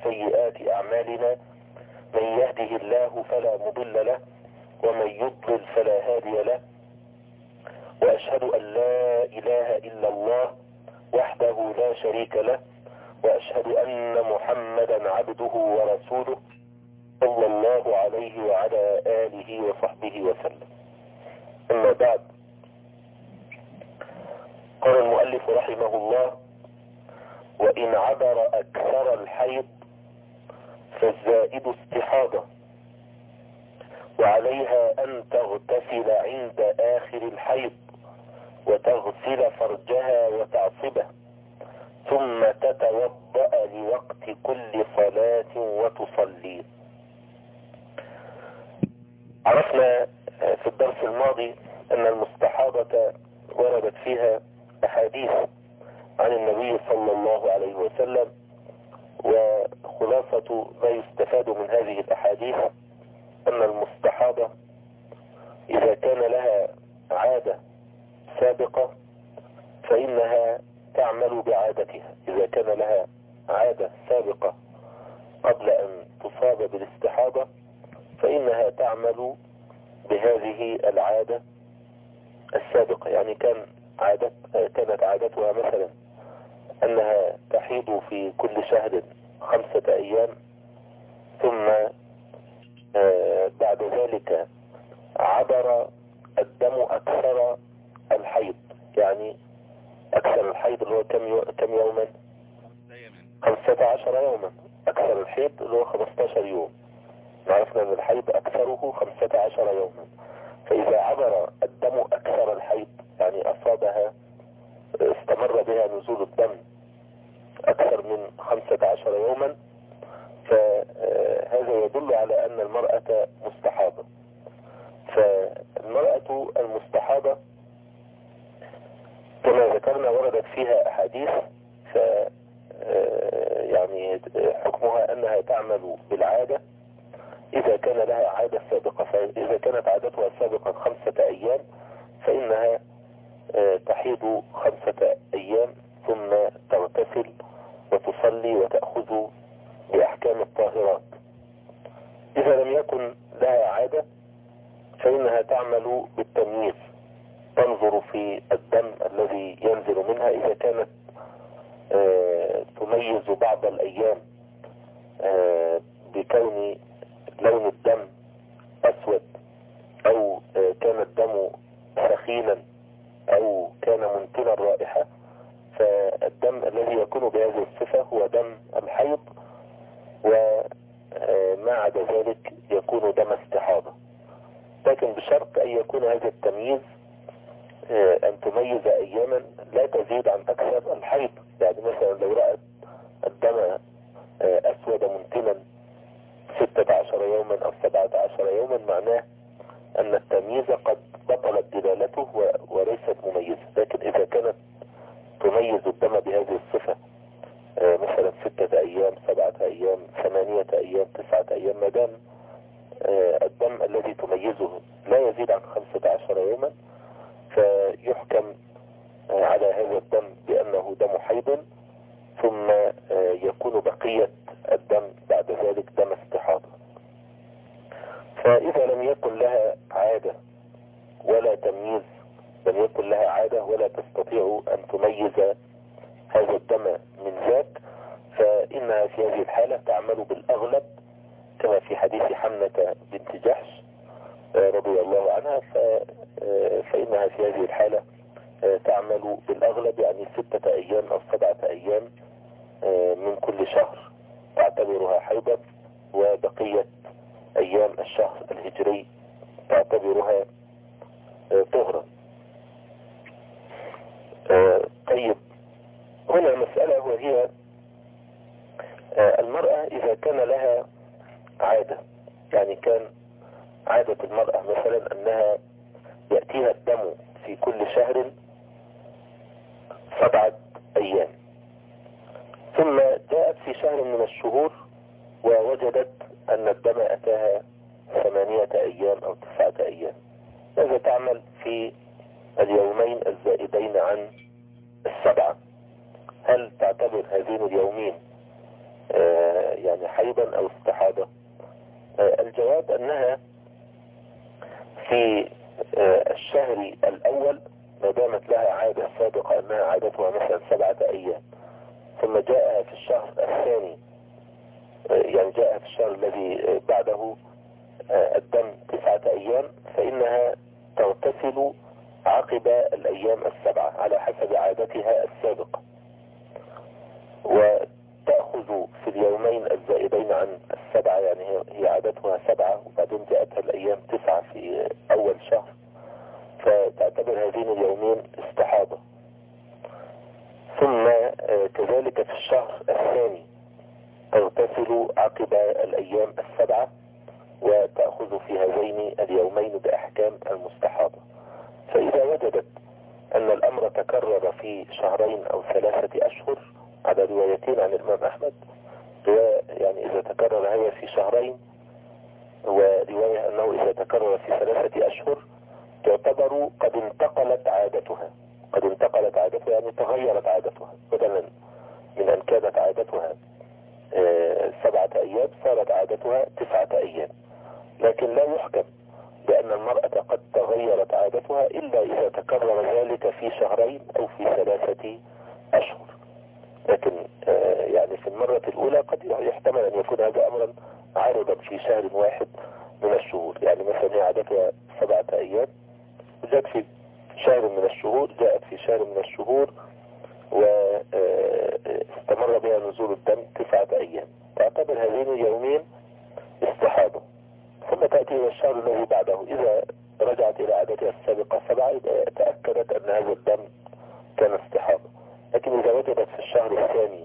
سيئات أعمالنا من يهده الله فلا مضل له ومن يضلل فلا هادي له وأشهد أن لا إله إلا الله وحده لا شريك له وأشهد أن محمدا عبده ورسوله صلى الله عليه وعلى آله وصحبه وسلم. أما بعد، قال المؤلف رحمه الله: وإن عبر أكثر الحيض فالزائد استحاضة، وعليها أن تغتسل عند آخر الحيض وتغسل فرجها وتعصبه ثم تتوضأ لوقت كل صلاة وتصلي. عرفنا في الدرس الماضي أن المستحاضة وردت فيها أحاديث عن النبي صلى الله عليه وسلم، وخلاصة ما يستفاد من هذه الأحاديث أن المستحاضة إذا كان لها عادة سابقة فإنها تعمل بعادتها. إذا كان لها عادة سابقة قبل أن تصاب بالاستحاضة فإنها تعمل بهذه العادة السابقة. يعني كانت عادتها مثلا أنها تحيض في كل شهر 5 أيام، ثم بعد ذلك عبر الدم أكثر الحيض. يعني أكثر الحيض اللي هو كم يوما؟ 15 يوما. أكثر الحيض اللي هو 15 يوم. عرفنا أن الحيض أكثره 15 يوما. فإذا عبر الدم أكثر الحيض يعني أصابها، استمر بها نزول الدم أكثر من 15 يوما، فهذا يدل على أن المرأة مستحاضة. فالمرأة المستحاضة كما ذكرنا وردت فيها أحاديث، يعني حكمها أنها تعمل بالعادة إذا كان لها عادة سابقة. فإذا كانت عادتها سابقا 5 أيام فإنها تحيض 5 أيام ثم تغتسل وتصلي وتأخذ بأحكام الطاهرات. إذا لم يكن لها عادة فإنها تعمل بالتمييز، تنظر في الدم الذي ينزل منها. إذا كانت تميز بعض الأيام بكون لون الدم أسود، أو كان الدم سخينا، أو كان منتنا الرائحة، فالدم الذي يكون بهذه الصفة هو دم الحيض، وما عدا ذلك يكون دم استحاضة. لكن بشرط أن يكون هذا التمييز أن تميز أياما لا تزيد عن أكثر الحيض. يعني مثلا لو رأت الدم أسود منتنا 16 يوما أو 17 يوما معناه أن التمييز قد بطلت دلالته وليست مميزة. لكن إذا كانت تميز الدم بهذه الصفة مثلا 6 أيام 7 أيام 8 أيام 9 أيام، ما دام الدم الذي تميزه لا يزيد عن 15 يوما فيحكم على هذا الدم بأنه دم حيض، ثم يكون بقية الدم بعد ذلك دم استحاضة. فإذا لم يكن لها عادة ولا تمييز، لم يكن لها عادة ولا تستطيع أن تميز هذا الدم من ذاك، فإنها في هذه الحالة تعمل بالأغلب كما في حديث حمنة بنت جحش رضي الله عنها. فإنها في هذه الحالة تعمل بالأغلب، يعني 6 أيام أو 7 أيام من كل شهر تعتبرها حيضا، وبقية أيام الشهر الهجري تعتبرها طهرا. طيب، هنا مسألة وهي المرأة إذا كان لها عادة، يعني كان عادة المرأة مثلا أنها يأتيها الدم في كل شهر 7 أيام، ثم جاءت في شهر من الشهور ووجدت أن الدم أتاها 8 أيام أو 9 أيام. ماذا تعمل في اليومين الزائدين عن 7؟ هل تعتبر هذين اليومين يعني حيضا أو استحاضة؟ الجواب أنها في الشهر الأول ما دامت لها عادة سابقة أنها عادتها مثلا 7 أيام، ثم جاءها في الشهر الثاني يعني جاءها في الشهر الذي بعده الدم 9 أيام، فإنها تغتسل عقب الأيام 7 على حسب عادتها السابقة، وتأخذ في اليومين الزائدين عن 7، يعني هي عادتها 7 وبعدين جاءتها الأيام 9 في أول شهر، فتعتبر هذين اليومين استحاضة. ثم كذلك في الشهر الثاني تغتسل عقب الأيام 7 وتأخذ في هذين اليومين بأحكام المستحاضة. فإذا وجدت أن الأمر تكرر في 2 أو 3 أشهر على روايتين عن الإمام أحمد، يعني إذا تكرر هذا في 2 ورواية أنه إذا تكرر في 3 أشهر، تعتبر قد انتقلت عادتها. قد انتقلت عادتها يعني تغيرت عادتها، بدلا من أن كانت عادتها 7 أيام صارت عادتها 9 أيام. لكن لا يحكم بأن المرأة قد تغيرت عادتها إلا إذا تكرر ذلك في 2 أو في 3 أشهر. لكن يعني في المرة الأولى قد يحتمل أن يكون هذا أمرا عارضا في شهر واحد من الشهور، يعني مثلا هي عادتها 7 أيام جاءت في شهر من الشهور، جاءت في شهر من الشهور واستمر بها نزول الدم 9 أيام، تعتبر هذين اليومين استحاضة. ثم تأتي إلى الشهر الذي بعده، إذا رجعت إلى عادتها السابقة 7 تأكدت أن هذا الدم كان استحاضة. لكن إذا وجدت في الشهر الثاني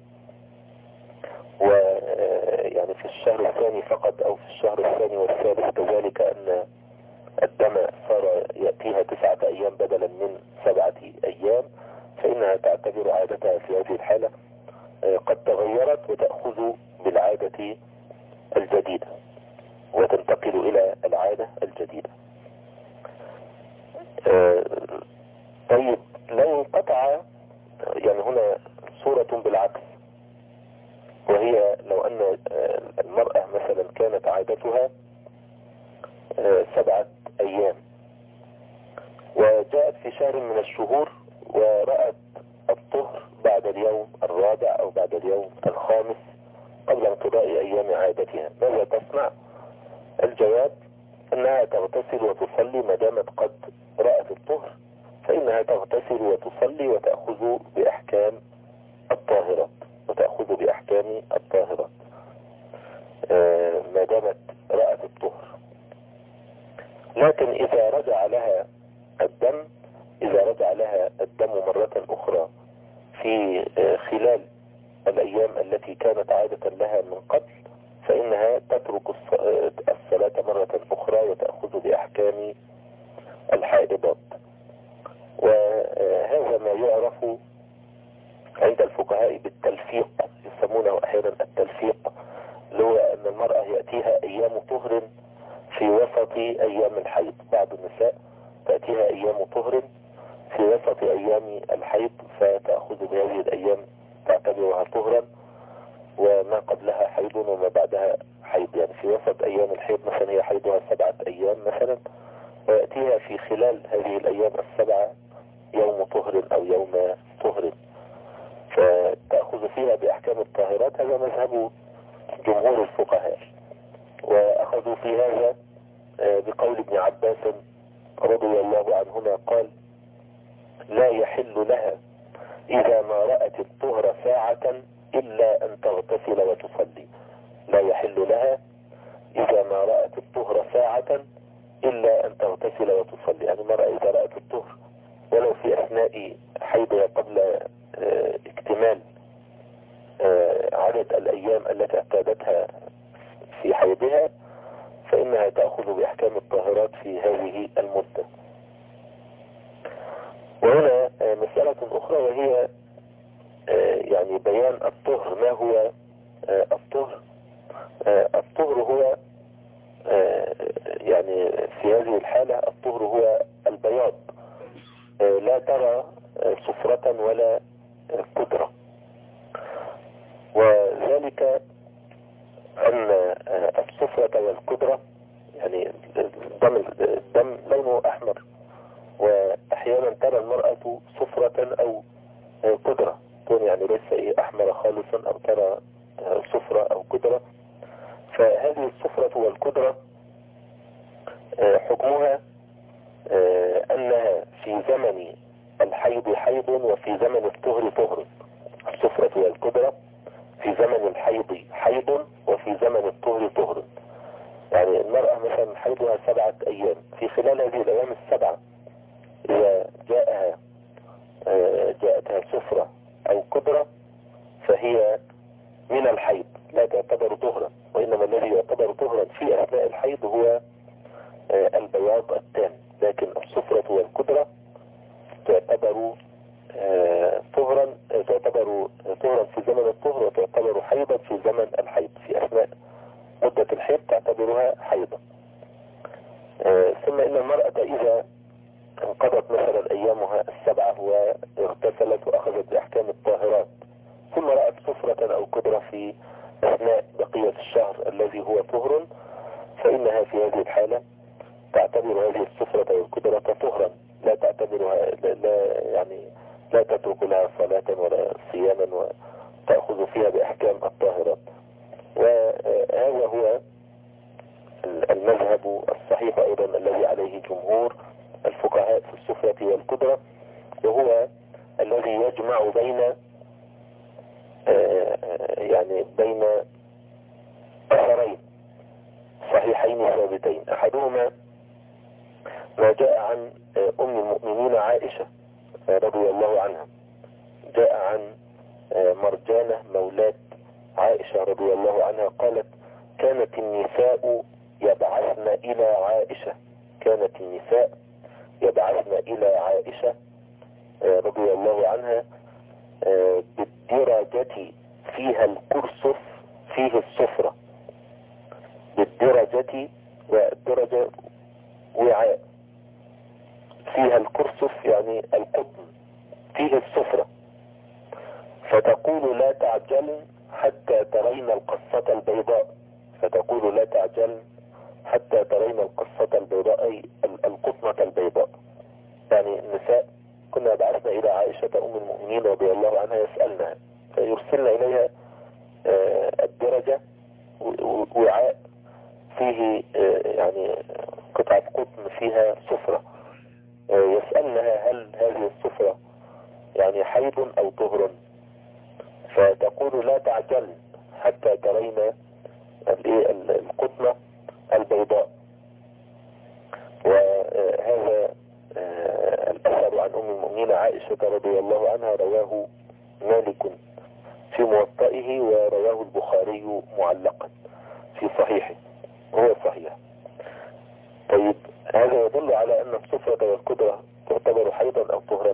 ويعني في الشهر الثاني فقط أو في الشهر الثاني والثالث كذلك أن الدم صار يأتيها 9 أيام بدلا من 7 أيام، فإنها تعتبر عادتها في هذه الحالة قد تغيرت وتأخذ بالعادة الجديدة وتنتقل إلى العادة الجديدة. طيب لو انقطع، يعني هنا صورة بالعكس، وهي لو أن المرأة مثلا كانت عادتها 7 أيام وجاءت في شهر من الشهور ورأت الطهر بعد اليوم 4 أو بعد اليوم 5 قبل انقضاء أيام عادتها، ماذا تصنع؟ الجواب أنها تغتسل وتصلي ما دامت قد رأت الطهر، فإنها تغتسل وتصلي وتأخذ بأحكام الطاهرات ما دامت رأت الطهر. لكن إذا رجع لها الدم مرة أخرى في خلال الأيام التي كانت عادة لها من قبل، فإنها تترك الصلاة مرة أخرى وتأخذ بأحكام الحائضات. وهذا ما يعرف عند الفقهاء بالتلفيق، يسمونه أحيانا التلفيق، اللي هو أن المرأة يأتيها أيام طهر في وسط أيام الحيض. بعض النساء تأتيها أيام طهر في وسط أيام الحيض فتأخذ بهذه الأيام تعتبرها طهرا، وما قبلها حيض وما بعدها حيض. يعني في وسط أيام الحيض مثلا هي حيضها 7 أيام مثلا، ويأتيها في خلال هذه الأيام 7 يوم طهر أو يوم طهر، فتأخذ فيها بأحكام الطاهرات. هذا مذهب جمهور الفقهاء، وأخذوا في هذا بقول ابن عباس رضي الله عنهما قال: لا يحل لها إذا ما رأت الطهر ساعة إلا أن تغتسل وتصلي. لا يحل لها إذا ما رأت الطهر ساعة إلا أن تغتسل وتصلي، يعني المرأة إذا رأت الطهر ولو في أثناء حيضها قبل اكتمال عدد الأيام التي اعتادتها في حيضها، فإنها تأخذ بأحكام الطاهرات في هذه المدة. وهنا مسألة أخرى، وهي يعني بيان الطهر. ما هو الطهر؟ الطهر هو يعني في هذه الحالة الطهر هو البياض، لا ترى صفرة ولا قدرة، وذلك أن الصفرة والقدرة يعني الدم لونه أحمر، وأحيانا ترى المرأة صفرة أو قدرة، تكون يعني ليس أحمر خالصا، أو ترى صفرة أو قدرة. فهذه الصفرة والقدرة حكمها أنها في زمن الحيض حيض وفي زمن الطهر طهر. الصفرة والقدرة في زمن الحيض حيض وفي زمن الطهر طهر. يعني المرأة مثلا حيضها 7 أيام، في خلال هذه الأيام السبعة إذا جاءتها صفرة أو قدرة فهي من الحيض، لا تعتبر طهرا، وإنما الذي يعتبر طهرا في أثناء الحيض هو البياض التام. لكن الصفرة والقدرة تعتبر طهرا في زمن الطهر، وتعتبر حيضا في زمن الحيض. في أثناء مدة الحيض تعتبرها حيضا. ثم إن المرأة إذا انقضت مثلا أيامها السبعة واغتسلت وأخذت بأحكام الطاهرات، ثم رأت صفرة أو قدرة في أثناء بقية الشهر الذي هو طهر، فإنها في هذه الحالة تعتبر هذه الصفرة والقدرة طهرا، لا تعتبرها لا تترك لها صلاة ولا صياما، وتأخذ فيها بأحكام الطاهرات. وهذا هو المذهب الصحيح أيضا الذي عليه جمهور الفقهاء في الصفرة والقدرة، وهو الذي يجمع بين أثرين صحيحين ثابتين. أحدهما ما جاء عن أم المؤمنين عائشة رضي الله عنها، جاء عن مرجانة مولاة عائشة رضي الله عنها قالت: كانت النساء يبعثن إلى عائشة رضي الله عنها بالدرجة فيها الكرسف فيه الصفرة. بالدرجة، والدرجة وعاء، فيها الكرسف يعني القطن فيه الصفرة، فتقول: لا تعجل حتى ترين القصة البيضاء، أي القطنة البيضاء. يعني النساء كنا بعثنا إلى عائشة أم المؤمنين رضي الله عنها يسألنها، فيرسلنا إليها الدرجة وعاء فيه قطعة قطن فيها صفرة، يسألنها: هل هذه الصفرة حيض أو طهر؟ فتقول: لا تعجل حتى ترين القطنة البيضاء. وهذا الأثر عن أم المؤمنين عائشة رضي الله عنها رواه مالك في موطئه، ورواه البخاري معلقا في صحيحه، وهو صحيح. طيب، هذا يدل على أن الصفرة والقدرة تعتبر حيضا أو طهرا؟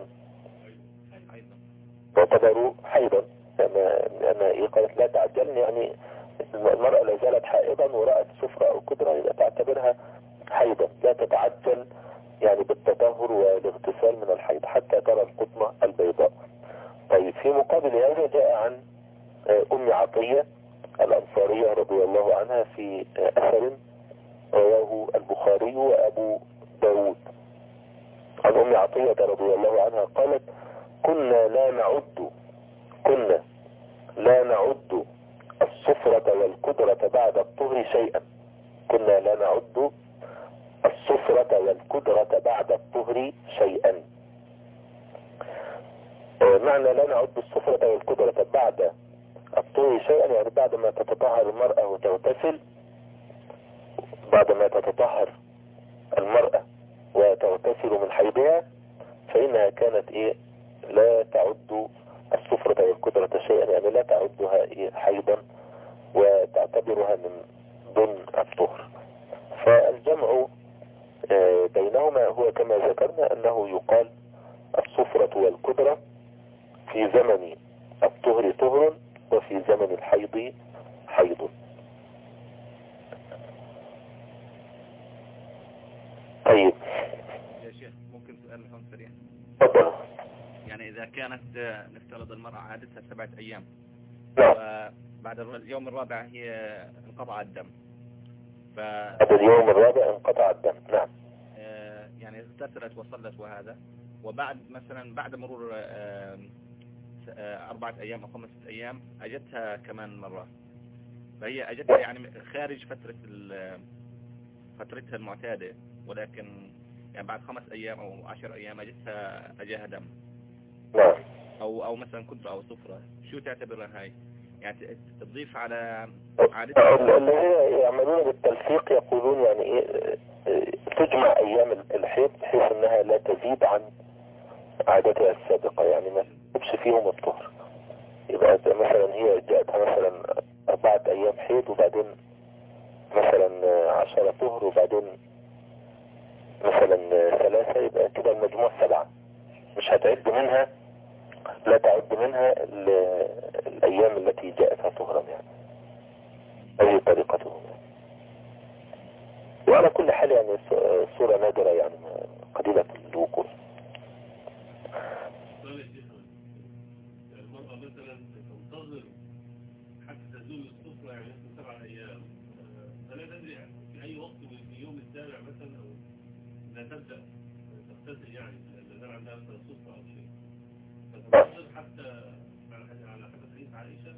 تعتبر حيضا، لأن قالت: لا تعجلن، يعني المرأة لا زالت حائضا ورأت صفرة أو قدرة، يبقى تعتبرها حيضا، لا تتعجل بالتطهر والاغتسال من الحيض حتى ترى القطنة البيضاء. طيب، في مقابل هذا جاء عن أم عطية الأنصارية رضي الله عنها في أثر رواه البخاري وأبو داود، عن أم عطية رضي الله عنها قالت: كنا لا نعد الصفرة والقدرة بعد الطهر شيئا. معنى لا نعد الصفرة والقدرة بعد الطهر شيئا، يعني بعد ما تتطهر المرأة وتغتسل، بعد ما تتطهر المرأة وتغتسل من حيضها، فإنها كانت لا تعد الصفرة والقدرة شيئا، يعني لا تعدها حيضا وتعتبرها من ضمن الطهر. فالجمع بينهما هو كما ذكرنا أنه يقال: الصفرة والقدرة في زمن الطهر طهر، وفي زمن الحيض حيض. طيب يا شيخ، ممكن سؤال هون سريع؟ تفضل. يعني إذا كانت نفترض المرأة عادتها 7 أيام، بعد اليوم الرابع هي انقطع الدم. بعد اليوم الرابع انقطع الدم. نعم. يعني اغتسلت وصلت وهذا، وبعد مثلا بعد مرور 4 أيام أو 5 أيام أجتها كمان مرة، فهي أجتها يعني خارج فترتها المعتادة، ولكن يعني بعد 5 أيام أو 10 أيام أجاها دم. نعم. أو مثلا كنت أو صفرة، شو تعتبرها هاي؟ يعني تضيف على عادتها. اللي هي يعملون بالتلفيق يقولون يعني ايه، تجمع ايام الحيض بحيث انها لا تزيد عن عادتها السابقة، يعني ما تبش فيهم الطهر. يبقى مثلا هي جاءتها مثلا 4 ايام حيض، وبعدين مثلا 10 طهر، وبعدين مثلا 3، يبقى كده المجموع 7. مش هتعد منها، لا تعد منها الايام التي جاءتها طهرا يعني. هذه طريقتهم. وعلى كل حال يعني صورة نادرة يعني قليلة الوقوع. المرأة مثلا تنتظر حتى تزول السفرة يعني 7 أيام، فلا تدري في أي وقت من يوم السابع مثلا أو لا تبدأ تغتسل، يعني لأن عندها مثلا سفرة أو شيء، فتنتظر حتى على حسب حديث عائشة.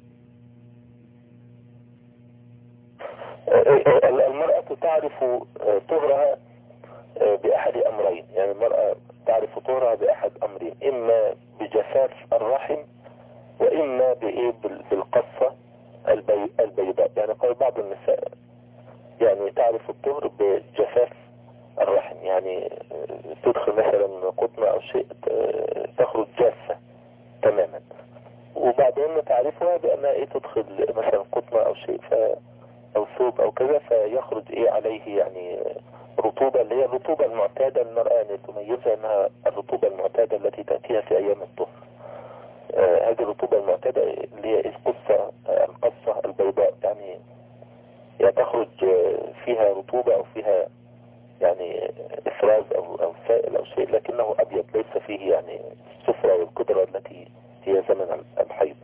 المرأة تعرف طهرها بأحد أمرين، يعني المرأة تعرف طهرها بأحد أمرين، إما بجفاف الرحم، وإما بالقصة البيضاء. يعني قال بعض النساء يعني تعرف الطهر بجفاف الرحم، يعني تدخل مثلا قطنة أو شيء تخرج جافة تماما، وبعدين تعرفها بأنها تدخل مثلا قطنة أو شيء أو ثوب أو كذا، فيخرج عليه يعني رطوبة، اللي هي الرطوبة المعتادة. المرأة يعني تميزها أنها الرطوبة المعتادة التي تأتيها في أيام الطهر. هذه الرطوبة المعتادة اللي هي القصة البيضاء، يعني تخرج فيها رطوبة أو فيها يعني إفراز أو سائل أو شيء، لكنه أبيض ليس فيه يعني الصفرة والقدرة التي هي زمن الحيض.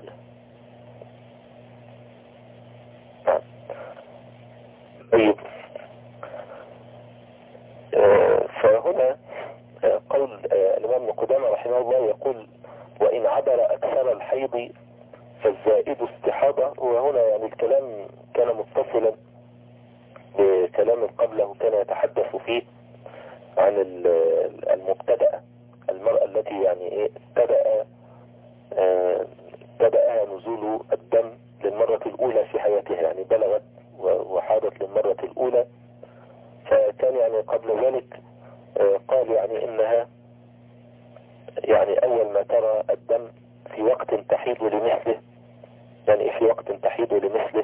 طيب. فهنا قول الإمام ابن قدامة رحمه الله يقول: وإن عبر أكثر الحيض فالزائد استحاضة. وهنا يعني الكلام كان متصلا بكلام قبله، كان يتحدث فيه عن المبتدأة، المرأة التي يعني ابتدأ نزول الدم للمرة الأولى في حياتها، يعني بلغت وحاضت للمرة الأولى. فكان يعني قبل ذلك قال يعني إنها يعني أول ما ترى الدم في وقت تحيض لمثله. يعني في وقت تحيض لمثله.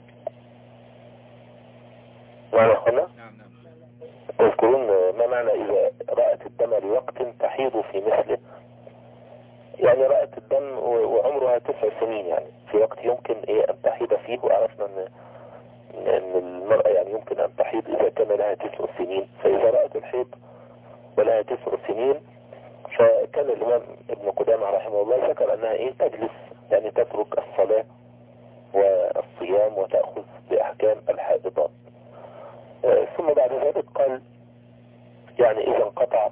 معنى أخوانا؟ تذكرون ما معنى إذا رأت الدم لوقت تحيض في مثله؟ يعني رأت الدم وعمرها 9 سنين، يعني في وقت يمكن أن تحيض فيه. وعرفنا أن المرأة يعني يمكن أن تحيض إذا كان لها 9 سنين. فإذا رأت الحيض ولها 9 سنين، فكان الإمام ابن قدامة رحمه الله ذكر أنها تجلس، يعني تترك الصلاة والصيام وتأخذ بأحكام الحائضات. ثم بعد ذلك قال يعني إذا انقطع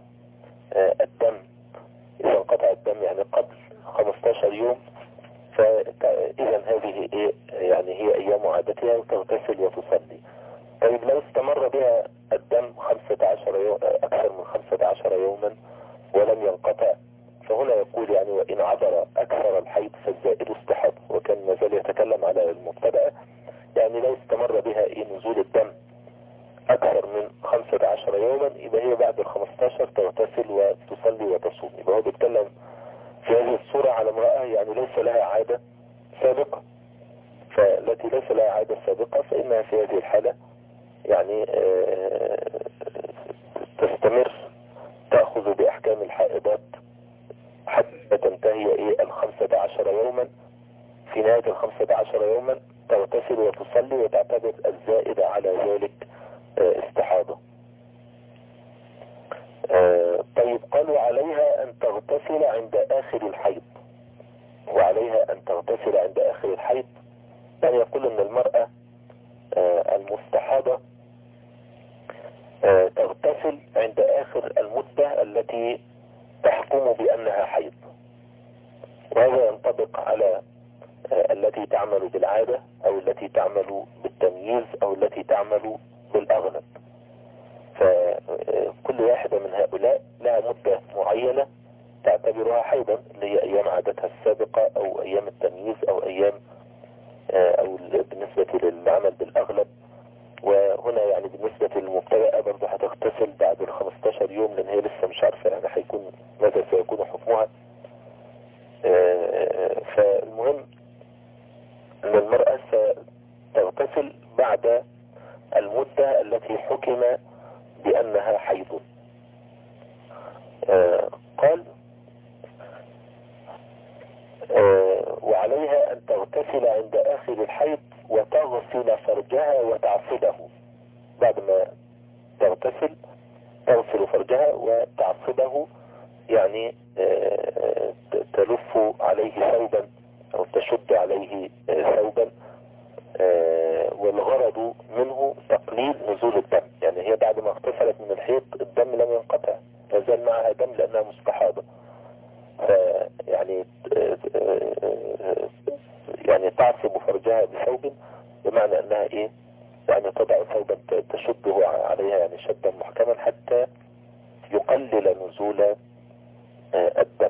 الدم يعني قبل 15 يوم، فإذا هذه يعني هي أيام عادتها، وتغتسل وتصلي. طيب لو استمر بها الدم 15 يوم، أكثر من 15 يوما ولم ينقطع، فهنا يقول يعني وإن عبر أكثر الحيض فالزائد استحاضة. وكان ما زال يتكلم على المبتدأ، يعني لو استمر بها نزول الدم أكثر من 15 يوما، يبقى هي بعد 15 تغتسل وتصلي وتصوم. يبقى هو بيتكلم في هذه الصورة على امرأة يعني ليس لها عادة سابقة، فالتي ليس لها عادة سابقة فإنها في هذه الحالة يعني تستمر تأخذ بأحكام الحائضات حتى تنتهي 15 يوما. في نهاية 15 يوما تغتسل وتصلي، وتعتبر الزائد على ذلك استحاضة. طيب قالوا عليها أن تغتسل عند آخر الحيض. وعليها أن تغتسل عند آخر الحيض يعني يقول ان المرأة المستحاضة تغتسل عند آخر المدة التي تحكم بأنها حيض، وهذا ينطبق على التي تعمل بالعادة أو التي تعمل بالتمييز أو التي تعمل بالأغلب. فكل واحدة من هؤلاء لها مدة معينة تعتبرها حيضا، اللي هي أيام عادتها السابقة أو أيام التمييز أو أيام أو بالنسبة للعمل بالأغلب. وهنا يعني بالنسبة للمبتدأة برضه هتغتسل بعد 15 يوم، لأن هي لسه مش عارفة يعني هيكون ماذا سيكون حكمها. فالمهم أن المرأة ستغتسل بعد المدة التي حكم بأنها حيض. قال وعليها أن تغتسل عند آخر الحيض وتغسل فرجها وتعصبه. بعد ما تغتسل تغسل فرجها وتعصبه، يعني تلف عليه ثوبا أو تشد عليه ثوبا، والغرض منه تقليل نزول الدم. يعني هي بعد ما اغتسلت من الحيض الدم لم ينقطع، نزل معها دم لأنها مستحاضة، يعني تعصب فرجها بثوب، بمعنى أنها إيه؟ يعني تضع ثوبا تشده عليها يعني شدا محكما حتى يقلل نزول الدم.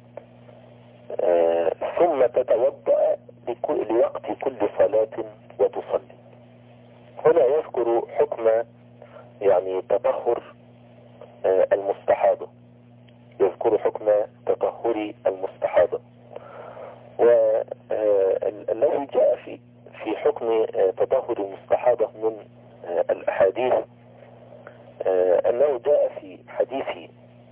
ثم تتوضأ لوقت كل صلاة وتصلي. هنا يذكر حكم يعني تطهر المستحاضة، يذكر حكم تطهر المستحاضة. والذي جاء في حكم تطهر المستحاضة من الأحاديث أنه جاء في حديث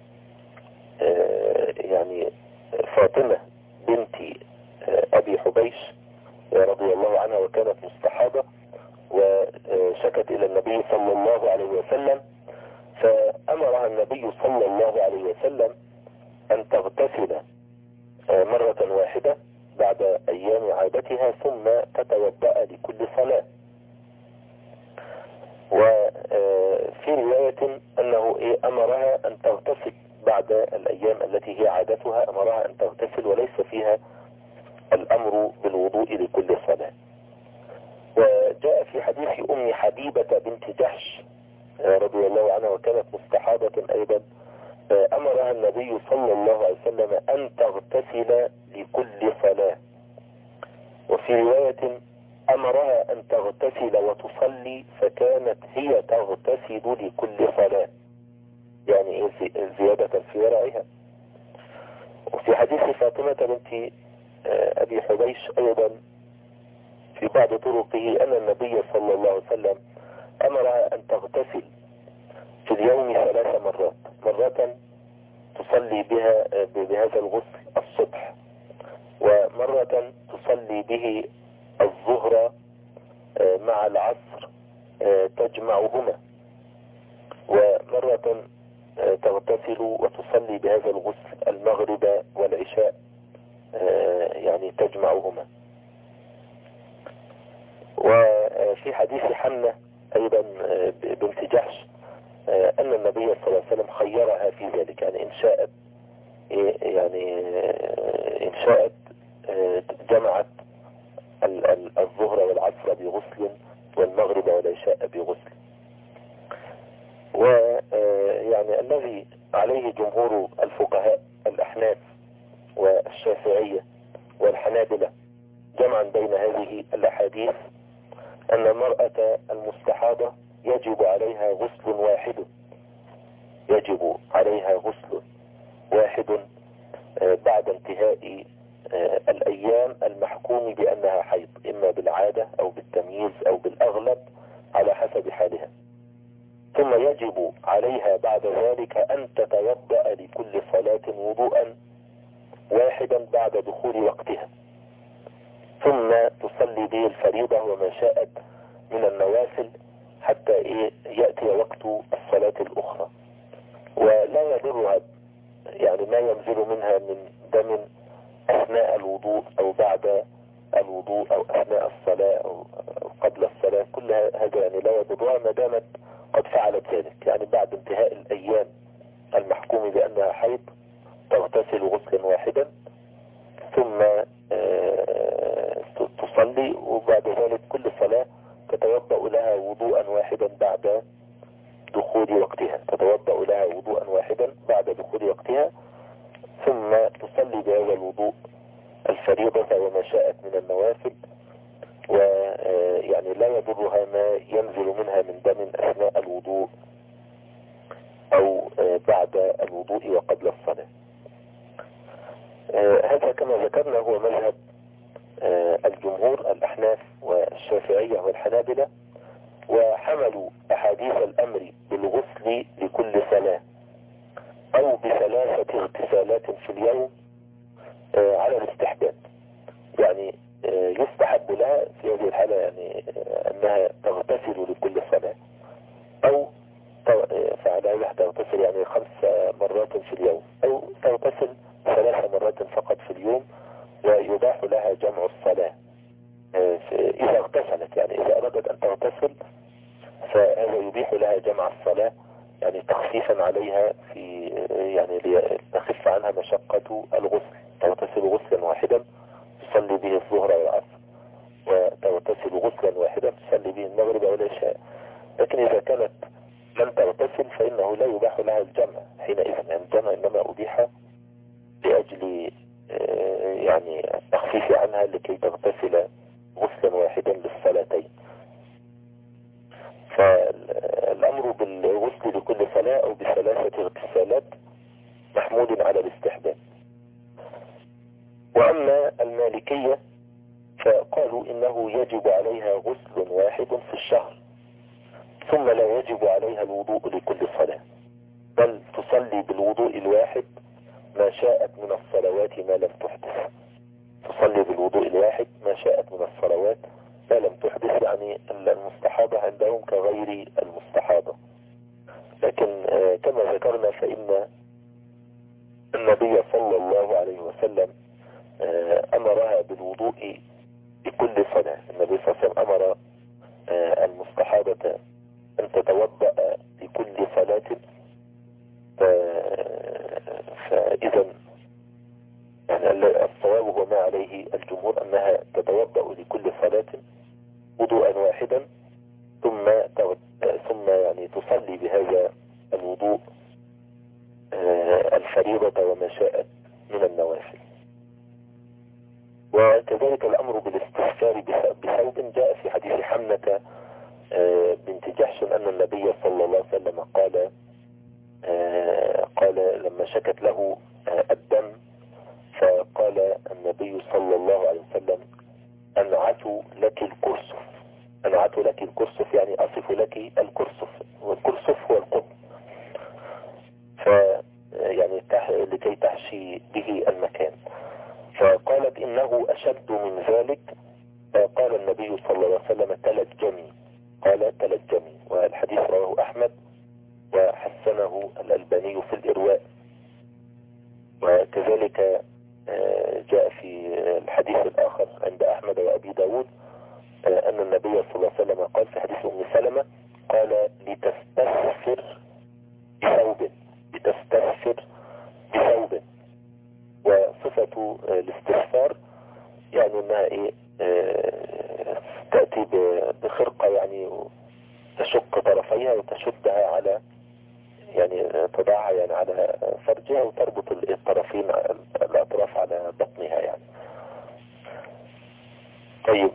يعني فاطمة بنت أبي حبيش رضي الله عنها، وكانت مستحاضة وشكت إلى النبي صلى الله عليه وسلم، فأمرها النبي صلى الله عليه وسلم أن تغتسل مرة واحدة بعد أيام عادتها ثم تتوضأ لكل صلاة. وفي رواية أنه أمرها أن تغتسل بعد الأيام التي هي عادتها، أمرها أن تغتسل وليس فيها الأمر بالوضوء لكل صلاة. وجاء في حديث أم حبيبة بنت جحش رضي الله عنها وكانت مستحاضة أيضا، أمرها النبي صلى الله عليه وسلم أن تغتسل لكل صلاة. وفي رواية أمرها أن تغتسل وتصلي، فكانت هي تغتسل لكل صلاة، يعني زيادة في ورعها. وفي حديث فاطمة بنت أبي حبيش أيضا في بعض طرقه أن النبي صلى الله عليه وسلم أمرها أن تغتسل في اليوم 3 مرات، مرة تصلي بهذا الغسل الصبح، ومرة تصلي به الظهر مع العصر تجمعهما، ومرة تغتسل وتصلي بهذا الغسل المغرب والعشاء يعني تجمعهما. وفي حديث حنة أيضا بنت جحش أن النبي صلى الله عليه وسلم خيرها في ذلك، يعني إن شاءت جمعت الظهر والعصر بغسل والمغرب والعشاء بغسل. ويعني الذي عليه جمهور الفقهاء الأحناف والشافعية والحنابلة جمعا بين هذه الأحاديث أن المرأة المستحاضة يجب عليها غسل واحد، يجب عليها غسل واحد بعد انتهاء الأيام المحكوم بأنها حيض، إما بالعادة أو بالتمييز أو بالأغلب على حسب حالها. ثم يجب عليها بعد ذلك أن تتوضأ لكل صلاة وضوءا واحدا بعد دخول وقتها، ثم تصلي به الفريضة وما شاءت من النوافل حتى يأتي وقت الصلاة الأخرى. ولا يضرها يعني ما ينزل منها من دم أثناء الوضوء أو بعد الوضوء أو أثناء الصلاة أو قبل الصلاة، كل هذا يعني لا يضرها ما دامت قد فعلت ذلك. يعني بعد انتهاء الأيام المحكوم بأنها حيض تغتسل غسلا واحدا ثم تصلي، وبعد ذلك كل صلاة تتوضأ لها وضوءا واحدا بعد دخول وقتها، تتوضأ لها وضوءا واحدا بعد دخول وقتها، ثم تصلي بهذا الوضوء الفريضة وما شاءت من النوافل، ويعني لا يضرها ما ينزل منها من دم أثناء الوضوء أو بعد الوضوء وقبل الصلاة. هذا كما ذكرنا هو مذهب الجمهور الأحناف والشافعية والحنابلة، وحملوا أحاديث الأمر بالغسل لكل صلاة أو بثلاثة اغتسالات في اليوم على الاستحباب. يعني يستحب لها في هذه الحالة يعني أنها تغتسل لكل صلاة، أو فعلى تغتسل يعني 5 مرات في اليوم، أو تغتسل 3 مرات فقط في اليوم، ويباح لها جمع الصلاة إذا اغتسلت. يعني إذا أرادت أن تغتسل فهذا يبيح لها جمع الصلاة، يعني تخفيفا عليها في يعني لتخف عنها مشقة الغسل. تغتسل غسلا واحدا تصلي به الظهر والعصر، وتغتسل غسلا واحدا تصلي به المغرب والعشاء. لكن إذا كانت لم تغتسل فإنه لا يباح لها الجمع حينئذ. يعني الجمع إنما أبيح لأجل يعني التخفيف عنها لكي تغتسل غسلا واحدا للصلاتين. فالأمر بالغسل لكل صلاة أو بثلاثة اغتسالات محمول على الاستحباب. وأما المالكية فقالوا إنه يجب عليها غسل واحد في الشهر، ثم لا يجب عليها الوضوء لكل صلاة، بل تصلي بالوضوء الواحد ما شاءت من الصلوات ما لم تحدث. تصلي بالوضوء الواحد ما شاءت من الصلوات ما لم تحدث، يعني المستحاضة عندهم كغير المستحاضة. لكن كما ذكرنا فإن النبي صلى الله عليه وسلم أمرها بالوضوء لكل صلاة. النبي صلى الله عليه وسلم أمر المستحاضة أن تتوضأ لكل صلاة، فإذا يعني الصواب هو ما عليه الجمهور أنها تتوضأ لكل صلاة وضوءا واحدا، ثم يعني تصلي بهذا الوضوء الفريضة وما شاءت من النوافل. وكذلك الأمر بالاستغفار بثوب جاء في حديث حمنة بنت جحش أن النبي صلى الله عليه وسلم قال لما شكت له الدم، فقال النبي صلى الله عليه وسلم أنعت لك الكرسف. أنعت لك الكرسف يعني أصف لك الكرسف، والكرسف هو القطن، يعني لكي تحشي به المكان. فقالت إنه أشد من ذلك، فقال النبي صلى الله عليه وسلم تلجمي. قال تلجمي. والحديث رواه أحمد وحسنه الألباني في الإرواء. وكذلك جاء في الحديث الآخر عند أحمد وأبي داود أن النبي صلى الله عليه وسلم قال في حديث أم سلمة قال لتستغفر بثوب، لتستغفر بثوب. وصفة الاستغفار يعني انها تأتي بخرقة يعني تشق طرفيها وتشدها على يعني تضعها يعني على فرجها وتربط الطرفين الأطراف على بطنها يعني. طيب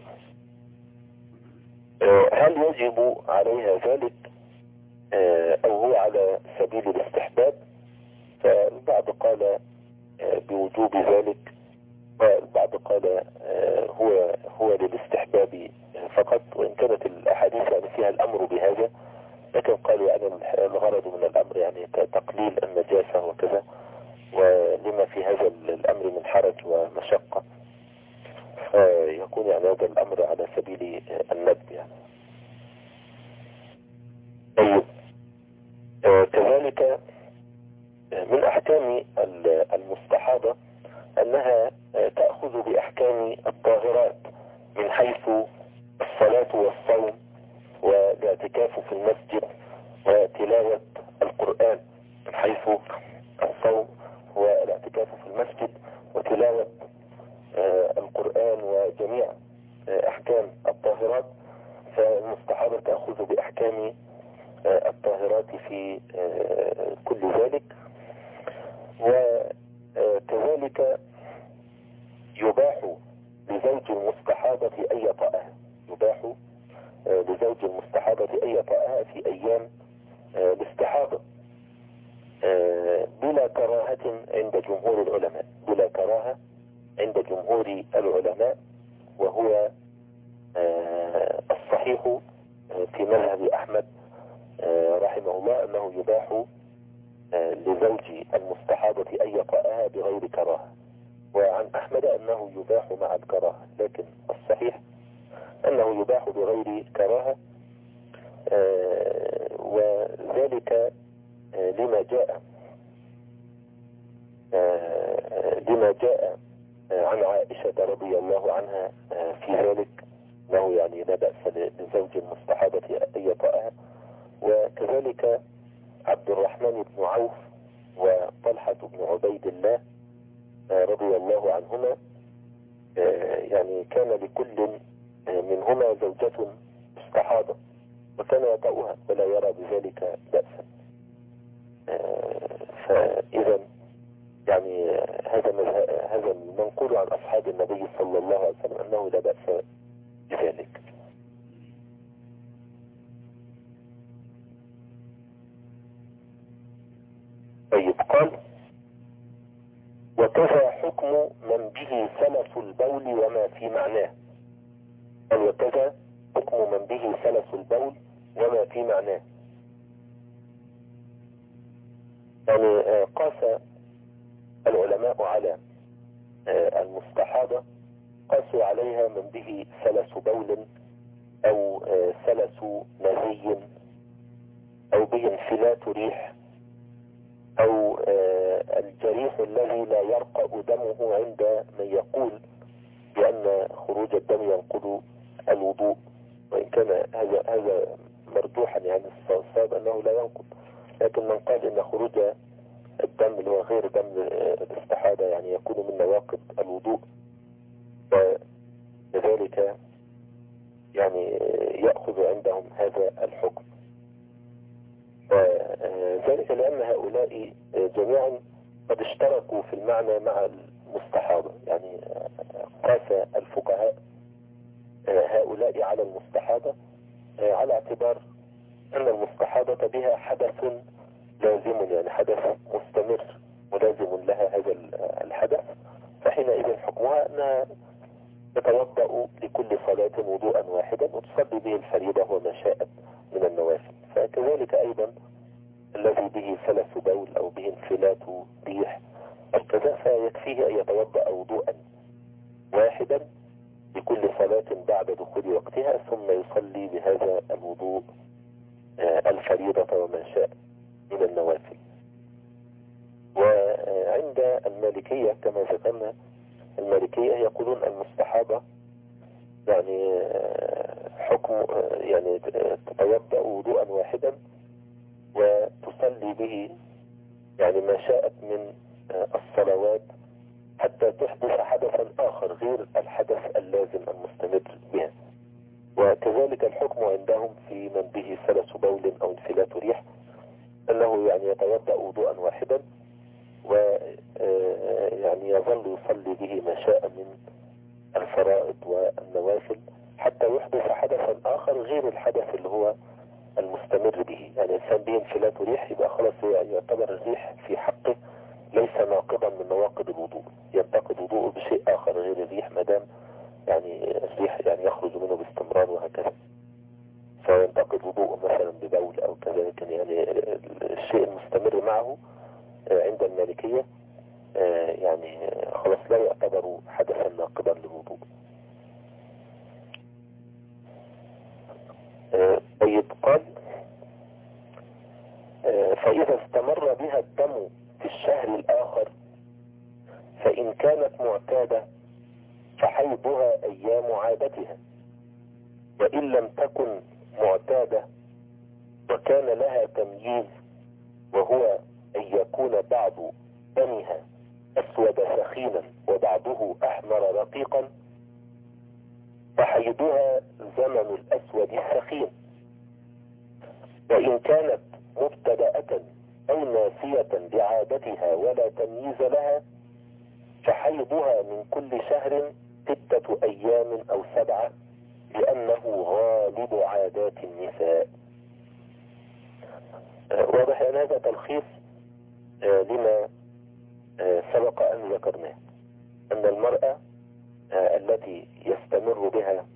هل يجب عليها ذلك أو هو على سبيل الاستحباب؟ فالبعض قال بوجوب ذلك، والبعض قال هو للاستحباب فقط، وإن كانت الأحاديث يعني فيها الأمر بهذا، لكن قالوا يعني الغرض من الأمر يعني تقليل النجاسة وكذا، ولما في هذا الأمر من حرج ومشقة فيكون يعني هذا الأمر على سبيل الندب يعني. طيب كذلك من أحكام المستحاضة أنها تأخذ بأحكام الطاهرات، الصوم والاعتكاف في المسجد وتلاوة القرآن، من حيث الصوم والاعتكاف في المسجد وتلاوة القرآن وجميع أحكام الطاهرات، فالمستحاضة تأخذ بأحكام الطاهرات في كل ذلك. وكذلك يباح لزوج المستحاضة أن يطأها، يباح لزوج المستحاضة أن يطأها في أيام الاستحاضة بلا كراهة عند جمهور العلماء، بلا كراهة عند جمهور العلماء، وهو الصحيح في مذهب أحمد رحمه الله أنه يباح لزوج المستحاضة أن يطأها بغير كراهة، وعن أحمد أنه يباح مع الكراهة، لكن الصحيح أنه يباح بغير كراهة، وذلك لما جاء عن عائشة رضي الله عنها في ذلك، أنه يعني لا بأس لزوج المستحاضة أن يطأها. وكذلك عبد الرحمن بن عوف وطلحة بن عبيد الله رضي الله عنهما، يعني كان لكل منهما زوجة مستحاضة وكان يطأها ولا يرى بذلك بأسا. فإذا يعني هذا المنقول عن أصحاب النبي صلى الله عليه وسلم أنه لا بأس بذلك. طيب، قال: وكذا حكم من به سلس البول وما في معناه. قال: وكذا حكم من به سلس البول وما في معناه. يعني قاس العلماء على المستحاضة، قاسوا عليها من به سلس بول أو سلس مزي أو به انفلات ريح أو الجريح الذي لا يرقأ دمه، عند من يقول بأن خروج الدم ينقض الوضوء، وإن كان هذا مرجوحا، يعني الصواب أنه لا ينقض، لكن من قال إن خروج الدم اللي هو غير دم الاستحاضة يعني يكون من نواقض الوضوء، فلذلك يعني يأخذ عندهم هذا الحكم. وذلك لأن هؤلاء جميعا قد اشتركوا في المعنى مع المستحاضة، يعني قاس الفقهاء هؤلاء على المستحاضة على اعتبار أن المستحاضة بها حدث لازم، يعني حدث مستمر ملازم لها هذا الحدث، فحينئذ حكمها أنها تتوضأ لكل صلاة وضوءا واحدا وتصلي به الفريضة وما شاءت من النوافل. فكذلك أيضا الذي به سلس بول أو به انفلات ريح أو كذا، فيكفيه أن يتوضأ وضوءا واحدا لكل صلاة بعد دخول وقتها، ثم يصلي بهذا الوضوء الفريضة وما شاء من النوافل. وعند المالكية كما ذكرنا، المالكية يقولون المستحاضة يعني حكم يعني تتوضأ وضوءا واحدا وتصلي به يعني ما شاءت من الصلوات حتى تحدث حدثا آخر غير الحدث اللازم المستمر بها. وكذلك الحكم عندهم في من به سلس بول أو انفلات ريح أنه يعني يتوضأ وضوءا واحدا ويعني يظل يصلي به ما شاء من الفرائض والنوافل حتى يحدث حدثا آخر غير الحدث اللي هو المستمر به. يعني الإنسان به انفلات ريح يبقى خلاص يعتبر الريح في حقه ليس ناقضا من نواقض الوضوء، ينتقد وضوءه بشيء آخر غير الريح ما دام يعني الريح يعني يخرج منه باستمرار وهكذا، فينتقد وضوءه مثلا ببول أو كذا، لكن يعني الشيء المستمر معه عند المالكية يعني خلاص لا يعتبر حدثا ناقضا للوضوء. طيب، قال: فإذا استمر بها الدم في الشهر الآخر فإن كانت معتادة فحيضها أيام عادتها. وإن لم تكن معتادة وكان لها تمييز، وهو أن يكون بعض دمها أسود سخينا وبعضه أحمر رقيقا، فحيضها زمن الأسود السخين. وإن كانت مبتدأة أو ناسية بعادتها ولا تمييز لها، فحيضها من كل شهر 6 أيام أو 7، لأنه غالب عادات النساء. واضح أن هذا تلخيص لما سبق أن ذكرناه، أن المرأة التي يستمر بها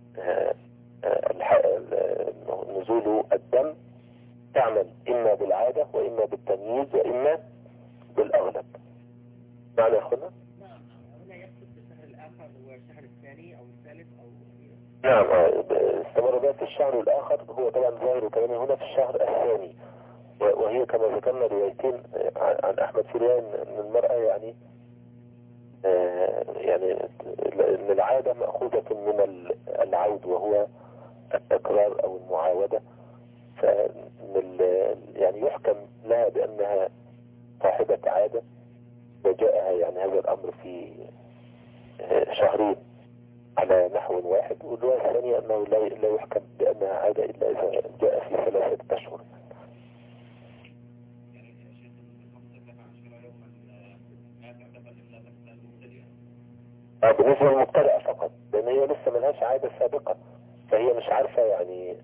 نزول الدم تعمل إما بالعادة وإما بالتمييز وإما بالأغلب. معنى أخونا؟ نعم. هنا يقصد بالشهر الآخر هو الشهر الثاني أو الثالث أو نعم. استمر بها في الشهر الآخر، هو طبعا ظاهر كلامه هنا في الشهر الثاني، وهي كما ذكرنا روايتين عن أحمد في رواية أن المرأة يعني أن العادة مأخوذة من العود وهو التكرار أو المعاودة، يعني يحكم لها بأنها صاحبة عادة، وجاءها يعني هذا الأمر في شهرين على نحو واحد. والرواية الثانية أنه لا يحكم بأنها عادة إلا إذا جاء في 3 أشهر. بالنسبة للمبتدئة فقط، لأن هي لسه ملهاش عادة سابقة، فهي مش عارفة يعني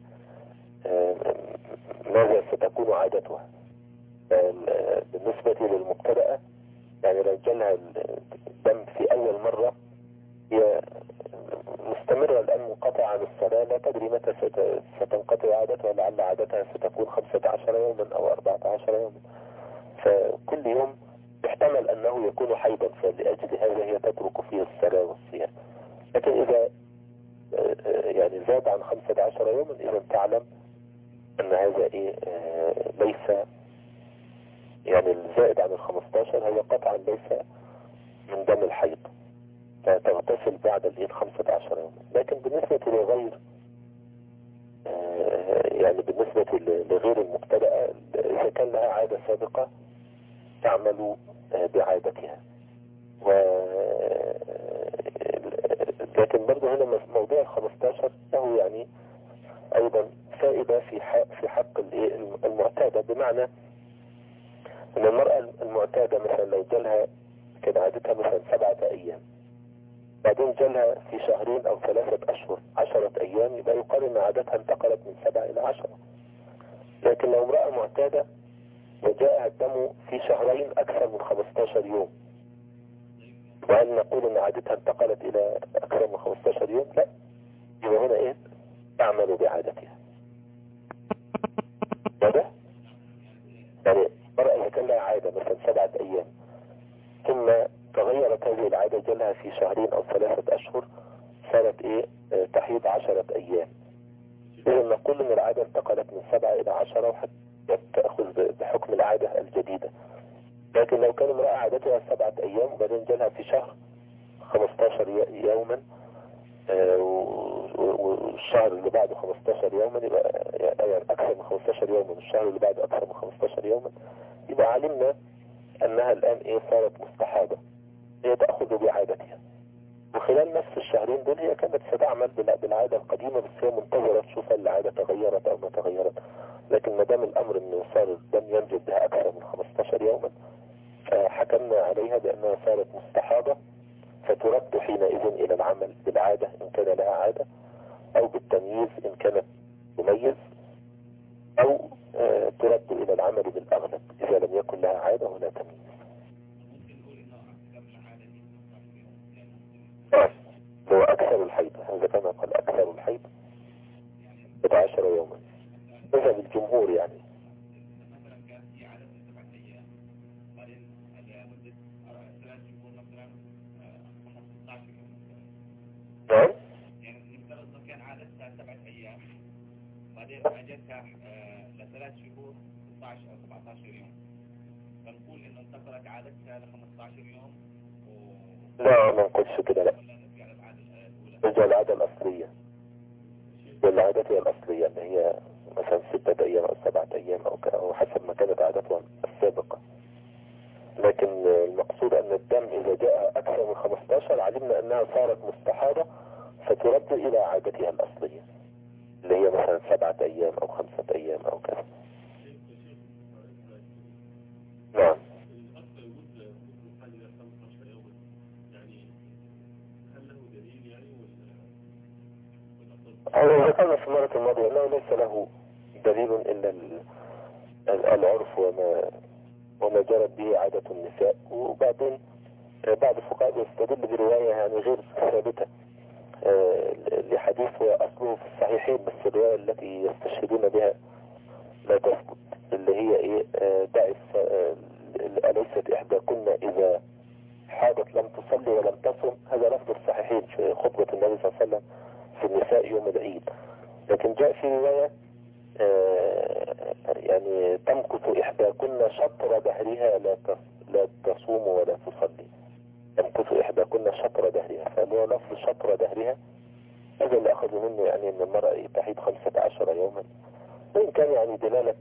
ماذا ستكون عادتها. بالنسبة للمبتدئة يعني لو جالها الدم في أول مرة، هي مستمرة الآن منقطعة عن الصلاة، لا تدري متى ستنقطع عادتها، لعل عادتها ستكون 15 يوما أو 14 يوما، فكل يوم يحتمل أنه يكون حيضا، فلأجل هذا هي تترك فيه الصلاة والصيام. لكن إذا يعني زاد عن 15 يوما، إذا تعلم أن هذا ليس يعني الزائد عن 15 هذا قطعا ليس من دم الحيض، فتغتسل بعد 15 يوما. لكن بالنسبة لغير يعني بالنسبة لغير المبتدأة، إذا كان لها عادة سابقة تعمل بعادتها. لكن برضه هنا موضوع 15 له يعني أيضا فائدة في حق المعتادة، بمعنى أن المرأة المعتادة مثلا لو جالها كان عادتها مثلا 7 أيام، بعدين جالها في 2 أو 3 أشهر 10 أيام، يبقى يقال أن عادتها انتقلت من 7 إلى 10. لكن لو امرأة معتادة وجاءها الدم في 2 أكثر من 15 يوم، وهل نقول أن عادتها انتقلت إلى أكثر من 15 يوم؟ لا، يبقى هنا تعمل بعادتها. واضح؟ يعني المرأة إذا كان لها عادة مثلا 7 أيام، ثم تغيرت هذه العادة، جالها في 2 أو 3 أشهر، صارت تحيض 10 أيام، إذا نقول أن العادة انتقلت من 7 إلى 10 وحتى تأخذ بحكم العادة الجديدة. لكن لو كان امرأة عادتها 7 أيام وبعدين جالها في شهر 15 يوما، والشهر اللي بعده 15 يوما، يبقى يعني أكثر من 15 يوما، والشهر اللي بعده أكثر من 15 يوما، يبقى علمنا أنها الآن صارت مستحاضة، هي تأخذ بعادتها. وخلال نفس 2 دول هي كانت ستعمل بالعادة القديمة، بس هي منتظرة تشوف العادة تغيرت أو ما تغيرت. لكن ما دام الأمر أنه صار الدم ينزل بها أكثر من 15 يوما، فحكمنا عليها بأنها صارت مستحاضة، فترد حينئذ إلى العمل بالعادة إن كان لها عادة، أو بالتمييز إن كانت تميز، أو ترد إلى العمل بالأغلب إذا لم يكن لها عادة ولا تمييز. هو أكثر الحيض، هذا كما قال أكثر الحيض 11 يوما، هذا بالجمهور يعني. نعم؟ يعني نفترض انه كان عادتها 7 ايام، بعدين اجتها ل3 شهور 16 او 17 يوم، فنقول انه انتقلت عادتها ل 15 يوم لا، ما نقولش كده، لا، نرجع العادة الأصلية. والعادات هي الأصلية اللي هي مثلا 6 أيام أو 7 أيام أو حسب ما كانت عادتهم السابقة. لكن المقصود أن الدم إذا جاء أكثر من 15 علمنا أنها صارت مستحاضة فترد إلى عادتها الأصلية اللي هي مثلا 7 أيام أو 5 أيام أو كذا. نعم. الأكثر مدة محددة 15 يوما، يعني هل له دليل يعني أو ذكرنا في المرة الماضية أنه ليس له دليل إلا العرف وما جرت به عادة النساء. وبعدين بعض الفقهاء يستدل برواية يعني غير ثابتة لحديث هو أصله في الصحيحين، بس الرواية التي يستشهدون بها لا تثبت، اللي هي إيه دعي أليست إحداكن إذا حاضت لم تصلي ولم تصم. هذا لفظ الصحيحين في خطبة النبي صلى الله عليه وسلم في النساء يوم العيد. لكن جاء في رواية يعني تمكث إحداكن شطر دهرها لا تصوم ولا تصلي. تمكث إحداكن شطر دهرها، فهو لفظ شطر دهرها هذا اللي أخذوا منه يعني أن المرأة تحيض 15 يوما. وإن كان يعني دلالة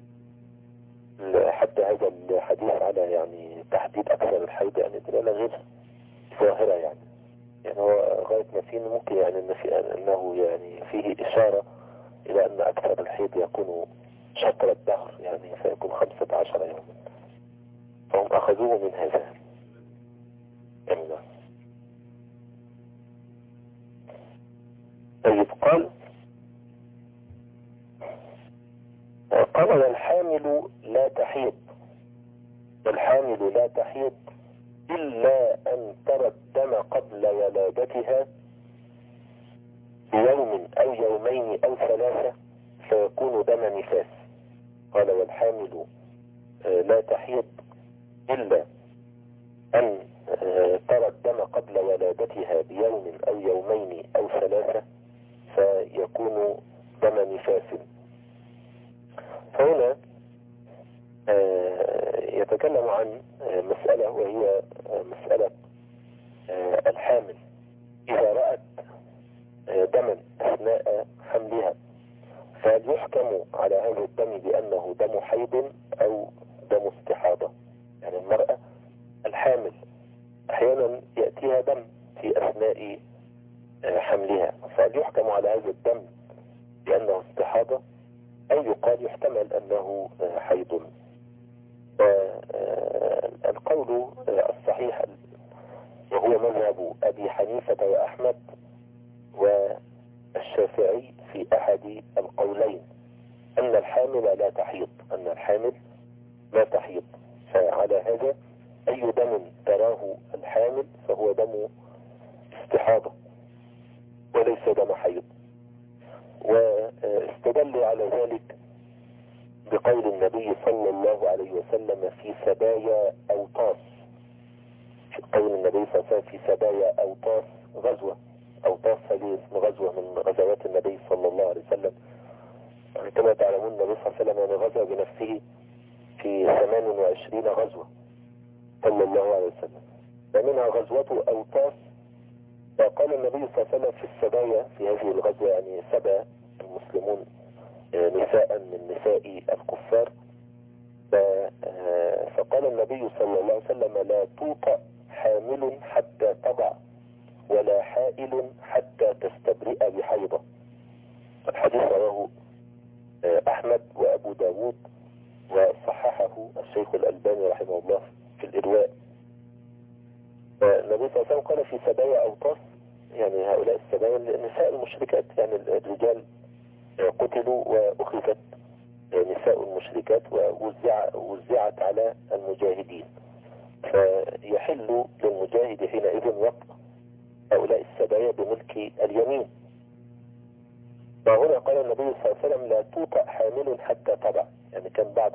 حتى هذا الحديث على يعني تحديد أكثر الحيض يعني دلالة غير ظاهرة يعني هو غاية ما فيه ممكن يعني أنه يعني فيه إشارة إلى أن أكثر الحيض يكون شطر الدهر يعني فيكون 15 يوما، فهم أخذوه من هذا. طيب قال والحامل لا تحيض، والحامل لا تحيض إلا أن ترى الدم قبل ولادتها بيوم أو يومين أو 3 فيكون دم نفاس. قال والحامل لا تحيض إلا أن ترى الدم قبل ولادتها بيوم أو يومين أو 3 فيكون دم نفاس. فهنا يتكلم عن مسألة وهي مسألة الحامل إذا رأت دما أثناء حملها فهل يحكم على هذا الدم بأنه دم حيض أو دم استحاضة؟ يعني المرأة الحامل أحيانا يأتيها دم في أثناء حملها، فهل يحكم على هذا الدم بأنه استحاضة أو يقال يحتمل أنه حيض؟ القول الصحيح وهو مذهب أبي حنيفة وأحمد والشافعي في أحد القولين أن الحامل لا تحيض، أن الحامل لا تحيض. فعلى هذا أي دم تراه الحامل فهو دم استحاضة وليس دم حيض. واستدل على ذلك بقول النبي صلى الله عليه وسلم في سبايا أوطاس، في قول النبي صلى الله عليه وسلم في سبايا أوطاس غزوة. أوطاس هذه اسم غزوة من غزوات النبي صلى الله عليه وسلم. كما تعلمون النبي صلى الله عليه وسلم يعني غزا بنفسه في 28 غزوة صلى الله عليه وسلم، ومنها غزوة أوطاس. فقال النبي صلى الله عليه وسلم في السبايا في هذه الغزوة يعني سبى المسلمون نساء من نساء الكفار. فقال النبي صلى الله عليه وسلم لا توطأ حامل حتى تضع ولا حائل حتى تستبرئ بحيضة. الحديث رواه أحمد وأبو داود وصححه الشيخ الألباني رحمه الله في الإرواء. النبي صلى الله عليه وسلم قال في سبايا أوطاس يعني هؤلاء السبايا النساء المشركات، يعني الرجال قتلوا وأخذت نساء المشركات ووزعت على المجاهدين، فيحل للمجاهد حينئذ وقت هؤلاء السبايا بملك اليمين. وهنا قال النبي صلى الله عليه وسلم لا توطأ حامل حتى تضع، يعني كان بعض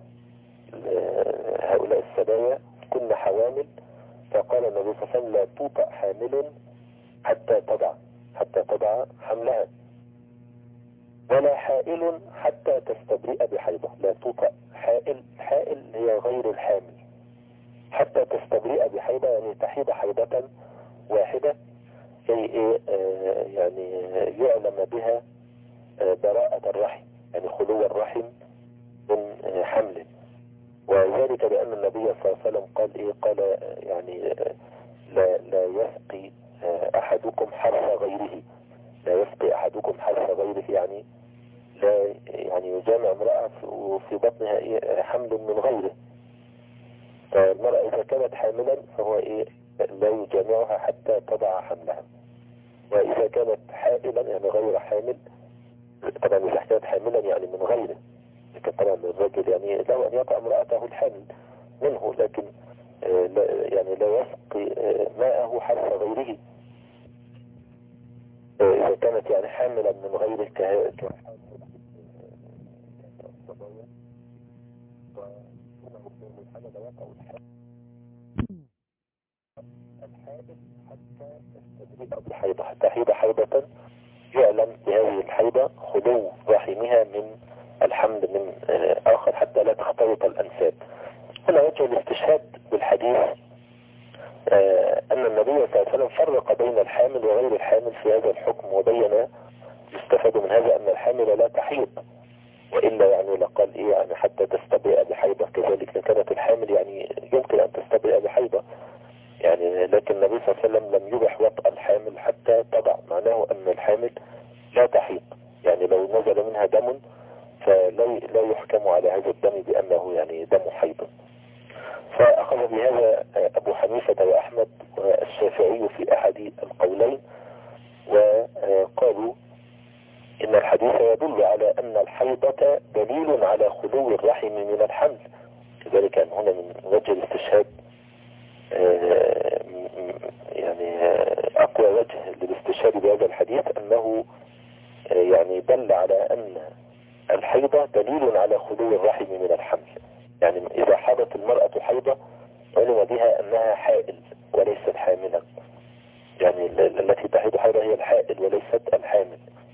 هؤلاء السبايا كن حوامل، فقال النبي صلى الله عليه وسلم لا توطأ حامل حتى تضع حملها ولا حائل حتى تستبرئ بحيضة. لا توطأ حائل هي غير الحامل حتى تستبرئ بحيضة، يعني تحيض حيضة واحدة كي يعني يعلم بها براءة الرحم، يعني خلو الرحم من حمل. وذلك لأن النبي صلى الله عليه وسلم قال إيه؟ قال يعني لا يسقي أحدكم حرث غيره، لا يسقي أحدكم حرث غيره، يعني لا يعني يجامع امرأة في بطنها إيه؟ حمل من غيره. فالمرأة إذا كانت حاملا فهو إيه؟ لا يجامعها حتى تضع حملها. وإذا كانت حائلا يعني غير حامل، طبعا إذا كانت حاملا يعني من غيره، لكن طبعا الرجل يعني له أن يقع امرأته الحامل منه، لكن يعني لا يسقي ماءه حرث غيره. إذا كانت يعني حاملا من غيره كحامل الصبايا، فإنه في الحمل يقع الحامل حتى تستدرك بحيضة، حتى تحيض حيضة يعلم بهذه الحيضة خلو رحمها من الحمل من آخر حتى لا تختلط الأنساب. هنا وجه الاستشهاد بالحديث أن النبي صلى الله عليه وسلم فرق بين الحامل وغير الحامل في هذا الحكم، وبين يستفاد من هذا أن الحامل لا تحيض، وإلا يعني لقال إيه يعني حتى تستبرئ بحيضة، كذلك إن كانت الحامل يعني يمكن أن تستبرئ بحيضة يعني، لكن النبي صلى الله عليه وسلم لم يبح وطأ الحامل حتى تضع، معناه أن الحامل لا تحيض، يعني لو نزل منها دم فلا يحكم على هذا الدم بأنه يعني دم حيض. فأخذ بهذا أبو حنيفة وأحمد والشافعي في أحد القولين، وقالوا إن الحديث يدل على أن الحيضة دليل على خلو الرحم من الحمل، كذلك أن هنا من وجه الاستشهاد يعني أقوى وجه للاستشهاد بهذا الحديث أنه يعني دل على أن الحيضة دليل على خلو الرحم من الحمل، يعني إذا حاضت المرأة حيضة علم بها أنها حائل وليست حاملا، يعني التي تحيض حيضة هي الحائل وليست الحامل.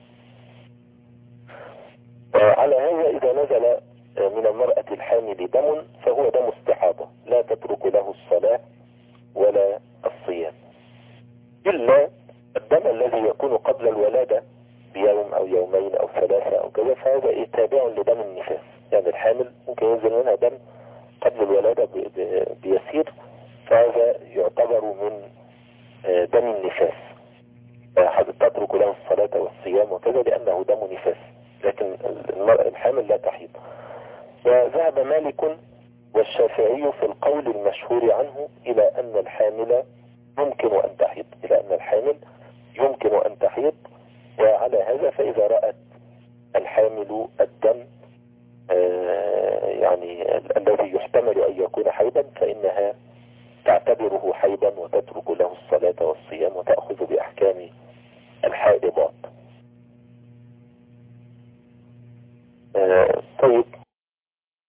على هذا إذا نزل من المرأة الحامل دم فهو دم استحاضة، لا تترك له الصلاة ولا الصيام، إلا الدم الذي يكون قبل الولادة بيوم أو يومين أو ثلاثة أو كذا، فهذا تابع لدم النفاس، يعني الحامل ممكن ينزل منها دم قبل الولادة بيسير، فهذا يعتبر من دم النفاس، تترك له الصلاة والصيام وكذا لأنه دم نفاس، لكن المرأة الحامل لا تحيض. وذهب مالك والشافعي في القول المشهور عنه إلى أن الحامل يمكن أن تحيض، إلى أن الحامل يمكن أن تحيض. وعلى هذا فإذا رأت الحامل الدم يعني الذي يحتمل أن يكون حيضا فإنها تعتبره حيضا وتترك له الصلاة والصيام وتأخذ بأحكام الحائضات. طيب،